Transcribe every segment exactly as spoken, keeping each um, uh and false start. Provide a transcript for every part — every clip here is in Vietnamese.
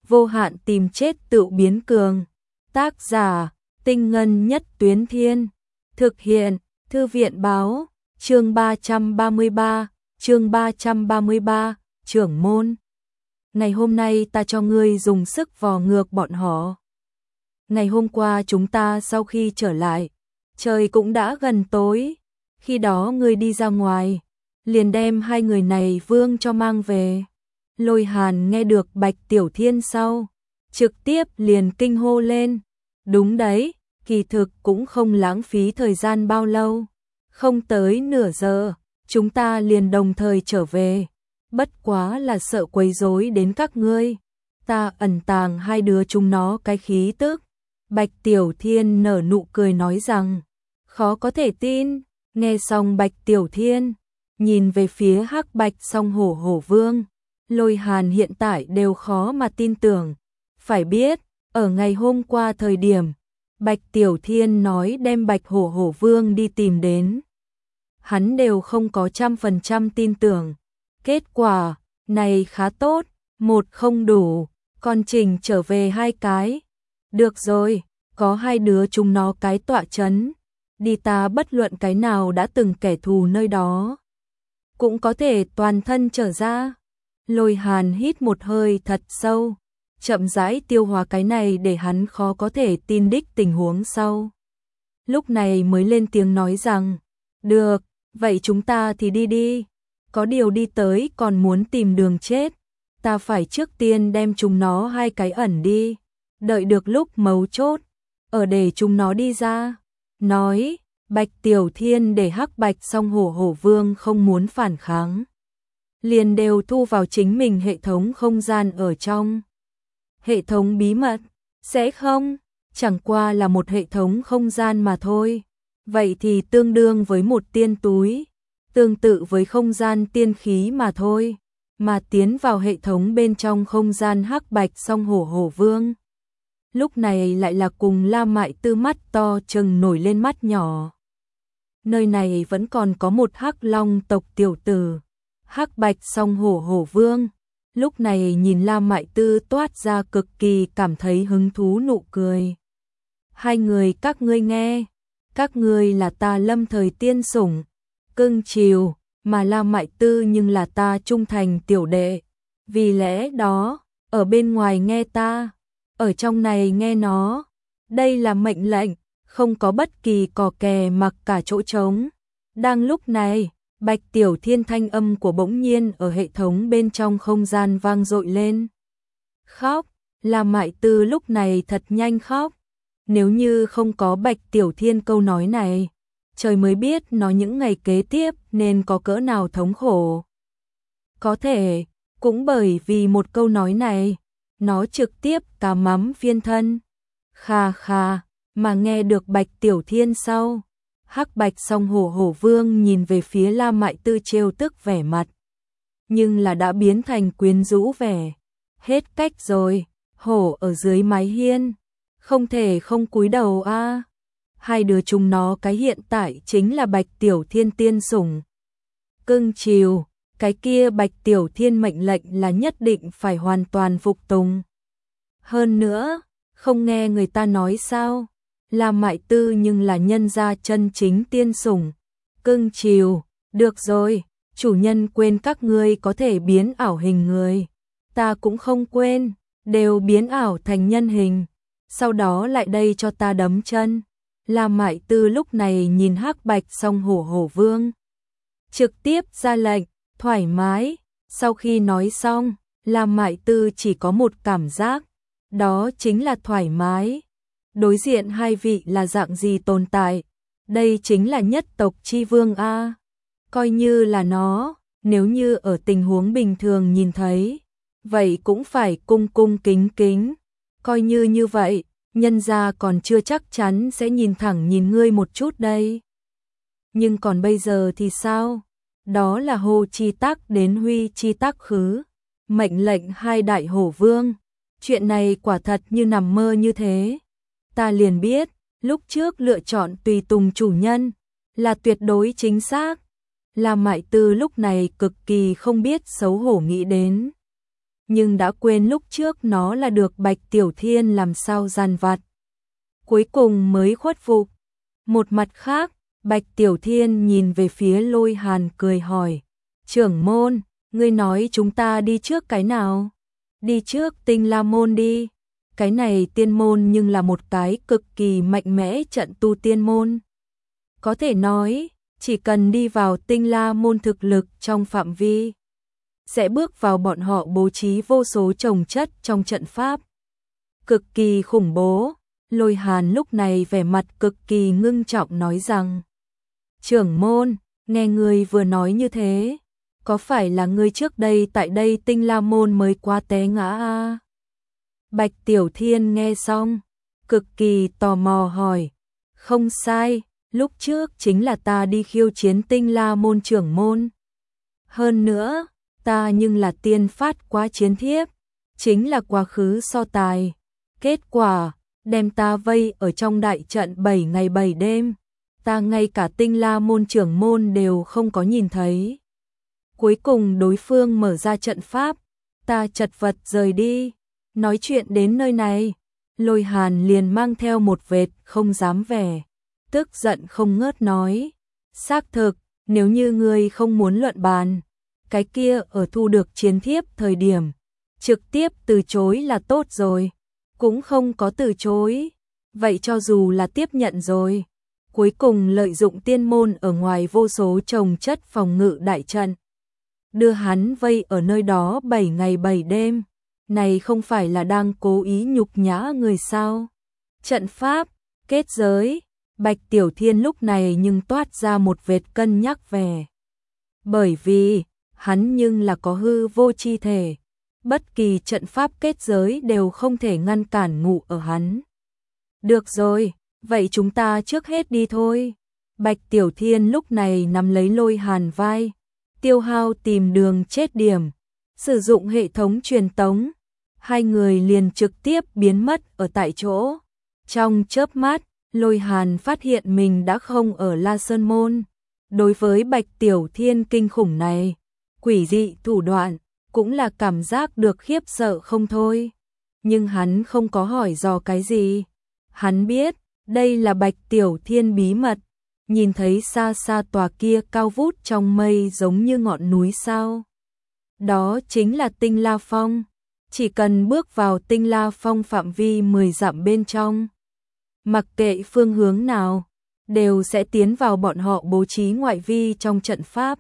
vô hạn tìm chết tự biến cường. Tác giả, Tinh Ngân Nhất Tuyến Thiên. Thực hiện, Thư viện báo, chương ba trăm ba mươi ba, chương ba trăm ba mươi ba, trưởng môn. Ngày hôm nay ta cho ngươi dùng sức vò ngược bọn họ. Ngày hôm qua chúng ta sau khi trở lại, trời cũng đã gần tối. Khi đó ngươi đi ra ngoài, liền đem hai người này vương cho mang về. Lôi Hàn nghe được Bạch Tiểu Thiên sau, trực tiếp liền kinh hô lên. Đúng đấy, kỳ thực cũng không lãng phí thời gian bao lâu. Không tới nửa giờ, chúng ta liền đồng thời trở về. Bất quá là sợ quấy rối đến các ngươi. Ta ẩn tàng hai đứa chúng nó cái khí tức. Bạch Tiểu Thiên nở nụ cười nói rằng, khó có thể tin. Nghe xong Bạch Tiểu Thiên, nhìn về phía Hắc Bạch Song Hổ Hổ Vương. Lôi Hàn hiện tại đều khó mà tin tưởng. Phải biết, ở ngày hôm qua thời điểm, Bạch Tiểu Thiên nói đem Bạch Hổ Hổ Vương đi tìm đến. Hắn đều không có trăm phần trăm tin tưởng. Kết quả, này khá tốt, một không đủ, còn chỉnh trở về hai cái. Được rồi, có hai đứa chúng nó cái tọa chấn. Đi ta bất luận cái nào đã từng kẻ thù nơi đó. Cũng có thể toàn thân trở ra. Lôi Hàn hít một hơi thật sâu, chậm rãi tiêu hóa cái này để hắn khó có thể tin đích tình huống sau. Lúc này mới lên tiếng nói rằng, được, vậy chúng ta thì đi đi. Có điều đi tới còn muốn tìm đường chết. Ta phải trước tiên đem chúng nó hai cái ẩn đi. Đợi được lúc mấu chốt, ở để chúng nó đi ra. Nói, Bạch Tiểu Thiên để Hắc Bạch Song Hổ Hổ Vương không muốn phản kháng. Liền đều thu vào chính mình hệ thống không gian ở trong. Hệ thống bí mật, sẽ không, chẳng qua là một hệ thống không gian mà thôi. Vậy thì tương đương với một tiên túi, tương tự với không gian tiên khí mà thôi. Mà tiến vào hệ thống bên trong không gian Hắc Bạch Song Hổ Hổ Vương. Lúc này lại là cùng La Mại Tư mắt to trừng nổi lên mắt nhỏ. Nơi này vẫn còn có một Hắc Long tộc tiểu tử, Hắc Bạch Song Hổ Hổ Vương. Lúc này nhìn La Mại Tư toát ra cực kỳ cảm thấy hứng thú nụ cười. Hai người các ngươi nghe, các ngươi là ta lâm thời tiên sủng, cưng chiều, mà La Mại Tư nhưng là ta trung thành tiểu đệ. Vì lẽ đó, ở bên ngoài nghe ta, ở trong này nghe nó. Đây là mệnh lệnh, không có bất kỳ cò kè mặc cả chỗ trống. Đang lúc này, Bạch Tiểu Thiên thanh âm của bỗng nhiên ở hệ thống bên trong không gian vang dội lên. Khóc, La Mại Tư lúc này thật nhanh khóc. Nếu như không có Bạch Tiểu Thiên câu nói này, trời mới biết nó những ngày kế tiếp nên có cỡ nào thống khổ. Có thể, cũng bởi vì một câu nói này, nó trực tiếp cà mắm phiên thân. Kha kha, mà nghe được Bạch Tiểu Thiên sau. Hắc Bạch Song Hổ Hổ Vương nhìn về phía La Mại Tư trêu tức vẻ mặt. Nhưng là đã biến thành quyến rũ vẻ. Hết cách rồi, hổ ở dưới mái hiên. Không thể không cúi đầu a. Hai đứa chúng nó cái hiện tại chính là Bạch Tiểu Thiên tiên sủng. Cưng chiều, cái kia Bạch Tiểu Thiên mệnh lệnh là nhất định phải hoàn toàn phục tùng. Hơn nữa, không nghe người ta nói sao? La Mại Tư nhưng là nhân gia chân chính tiên sủng. Cưng chiều, được rồi, chủ nhân quên các ngươi có thể biến ảo hình người. Ta cũng không quên, đều biến ảo thành nhân hình. Sau đó lại đây cho ta đấm chân. La Mại Tư lúc này nhìn Hắc Bạch Song Hổ Hổ Vương. Trực tiếp ra lệnh, thoải mái. Sau khi nói xong, La Mại Tư chỉ có một cảm giác. Đó chính là thoải mái. Đối diện hai vị là dạng gì tồn tại? Đây chính là nhất tộc chi vương a. Coi như là nó, nếu như ở tình huống bình thường nhìn thấy, vậy cũng phải cung cung kính kính. Coi như như vậy, nhân gia còn chưa chắc chắn sẽ nhìn thẳng nhìn ngươi một chút đây. Nhưng còn bây giờ thì sao? Đó là Hồ Chi Tắc đến Huy Chi Tắc khứ. Mệnh lệnh hai đại hổ vương. Chuyện này quả thật như nằm mơ như thế. Ta liền biết, lúc trước lựa chọn tùy tùng chủ nhân là tuyệt đối chính xác. La Mại Tư lúc này cực kỳ không biết xấu hổ nghĩ đến. nhưng đã quên lúc trước nó là được Bạch Tiểu Thiên làm sao dằn vặt. Cuối cùng mới khuất phục. Một mặt khác, Bạch Tiểu Thiên nhìn về phía Lôi Hàn cười hỏi, trưởng môn, ngươi nói chúng ta đi trước cái nào? Đi trước Tinh La môn đi. Cái này tiên môn nhưng là một cái cực kỳ mạnh mẽ trận tu tiên môn. Có thể nói, chỉ cần đi vào Tinh La môn thực lực trong phạm vi, sẽ bước vào bọn họ bố trí vô số trồng chất trong trận pháp. Cực kỳ khủng bố. Lôi Hàn lúc này vẻ mặt cực kỳ ngưng trọng nói rằng, trưởng môn, nghe ngươi vừa nói như thế, có phải là ngươi trước đây tại đây Tinh La môn mới quá té ngã a? Bạch Tiểu Thiên nghe xong, cực kỳ tò mò hỏi, không sai, lúc trước chính là ta đi khiêu chiến Tinh La môn trưởng môn. Hơn nữa, ta nhưng là tiên phát quá chiến thiếp, chính là quá khứ so tài. Kết quả, đem ta vây ở trong đại trận bảy ngày bảy đêm, ta ngay cả Tinh La môn trưởng môn đều không có nhìn thấy. Cuối cùng đối phương mở ra trận pháp, ta chật vật rời đi. Nói chuyện đến nơi này, Lôi Hàn liền mang theo một vệt không dám vẻ, tức giận không ngớt nói, xác thực, nếu như ngươi không muốn luận bàn, cái kia ở thu được chiến thiếp thời điểm, trực tiếp từ chối là tốt rồi, cũng không có từ chối, vậy cho dù là tiếp nhận rồi, cuối cùng lợi dụng tiên môn ở ngoài vô số trồng chất phòng ngự đại trận, đưa hắn vây ở nơi đó bảy ngày bảy đêm, này không phải là đang cố ý nhục nhã người sao? Trận pháp, kết giới, Bạch Tiểu Thiên lúc này nhưng toát ra một vệt cân nhắc về. Bởi vì, hắn nhưng là có hư vô chi thể, bất kỳ trận pháp kết giới đều không thể ngăn cản ngụ ở hắn. Được rồi, vậy chúng ta trước hết đi thôi. Bạch Tiểu Thiên lúc này nắm lấy Lôi Hàn vai, tiêu hao tìm đường chết điểm, sử dụng hệ thống truyền tống, hai người liền trực tiếp biến mất ở tại chỗ. Trong chớp mắt, Lôi Hàn phát hiện mình đã không ở La Sơn môn. Đối với Bạch Tiểu Thiên kinh khủng này, quỷ dị thủ đoạn, cũng là cảm giác được khiếp sợ không thôi. Nhưng hắn không có hỏi dò cái gì. Hắn biết, đây là Bạch Tiểu Thiên bí mật. Nhìn thấy xa xa tòa kia cao vút trong mây giống như ngọn núi sao. Đó chính là Tinh La Phong. Chỉ cần bước vào Tinh La Phong phạm vi mười dặm bên trong, mặc kệ phương hướng nào, đều sẽ tiến vào bọn họ bố trí ngoại vi trong trận pháp.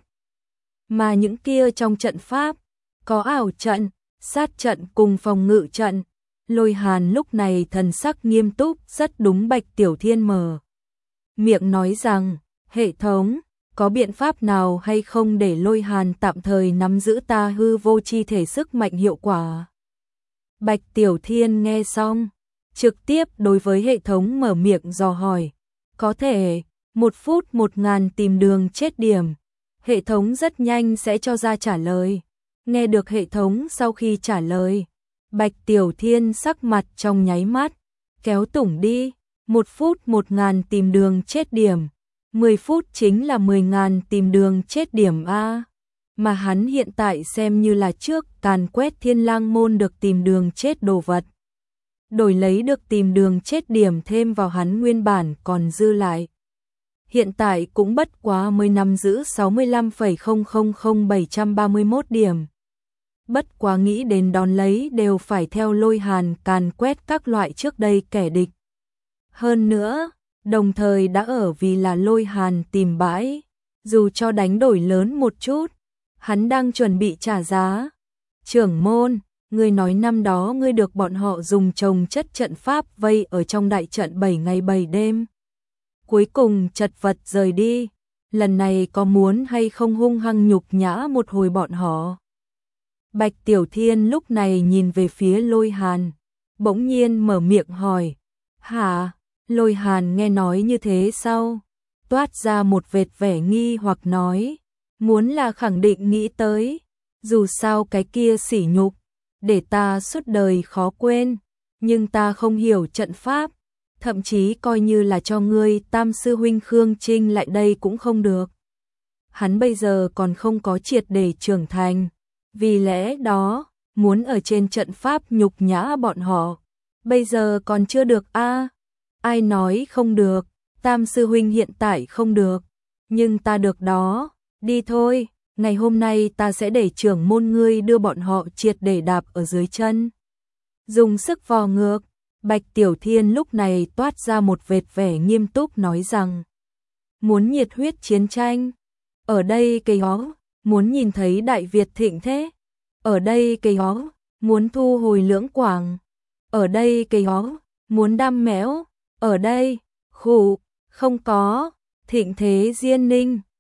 Mà những kia trong trận pháp, có ảo trận, sát trận cùng phòng ngự trận. Lôi Hàn lúc này thần sắc nghiêm túc, rất đúng Bạch Tiểu Thiên mở miệng nói rằng, hệ thống, có biện pháp nào hay không để Lôi Hàn tạm thời nắm giữ ta hư vô chi thể sức mạnh hiệu quả? Bạch Tiểu Thiên nghe xong, trực tiếp đối với hệ thống mở miệng dò hỏi, có thể, một phút một ngàn tìm đường chết điểm. Hệ thống rất nhanh sẽ cho ra trả lời. Nghe được hệ thống sau khi trả lời, Bạch Tiểu Thiên sắc mặt trong nháy mắt, kéo tủng đi, một phút một ngàn tìm đường chết điểm, mười phút chính là mười ngàn tìm đường chết điểm A. Mà hắn hiện tại xem như là trước càn quét Thiên Lang môn được tìm đường chết đồ vật. Đổi lấy được tìm đường chết điểm thêm vào hắn nguyên bản còn dư lại. Hiện tại cũng bất quá mới nắm giữ sáu mươi lăm phẩy không không không bảy ba mốt điểm. Bất quá nghĩ đến đón lấy đều phải theo Lôi Hàn càn quét các loại trước đây kẻ địch. Hơn nữa, đồng thời đã ở vì là Lôi Hàn tìm bãi, dù cho đánh đổi lớn một chút, hắn đang chuẩn bị trả giá. Trưởng môn, ngươi nói năm đó ngươi được bọn họ dùng trồng chất trận pháp vây ở trong đại trận bảy ngày bảy đêm. Cuối cùng chật vật rời đi, lần này có muốn hay không hung hăng nhục nhã một hồi bọn họ? Bạch Tiểu Thiên lúc này nhìn về phía Lôi Hàn, bỗng nhiên mở miệng hỏi, hả? Lôi Hàn nghe nói như thế sau, toát ra một vệt vẻ nghi hoặc nói, muốn là khẳng định nghĩ tới, dù sao cái kia sỉ nhục, để ta suốt đời khó quên, nhưng ta không hiểu trận pháp, thậm chí coi như là cho ngươi tam sư huynh Khương Trinh lại đây cũng không được. Hắn bây giờ còn không có triệt để trưởng thành, vì lẽ đó, muốn ở trên trận pháp nhục nhã bọn họ. Bây giờ còn chưa được a à? Ai nói không được, Tam sư huynh hiện tại không được, nhưng ta được đó, đi thôi, ngày hôm nay ta sẽ để trưởng môn ngươi đưa bọn họ triệt để đạp ở dưới chân. Dùng sức vò ngược, Bạch Tiểu Thiên lúc này toát ra một vệt vẻ nghiêm túc nói rằng, muốn nhiệt huyết chiến tranh, ở đây cây hó, muốn nhìn thấy Đại Việt thịnh thế, ở đây cây hó, muốn thu hồi lưỡng quảng, ở đây cây hó, muốn đam mẽo, ở đây, khủ, không có, thịnh thế Diên Ninh,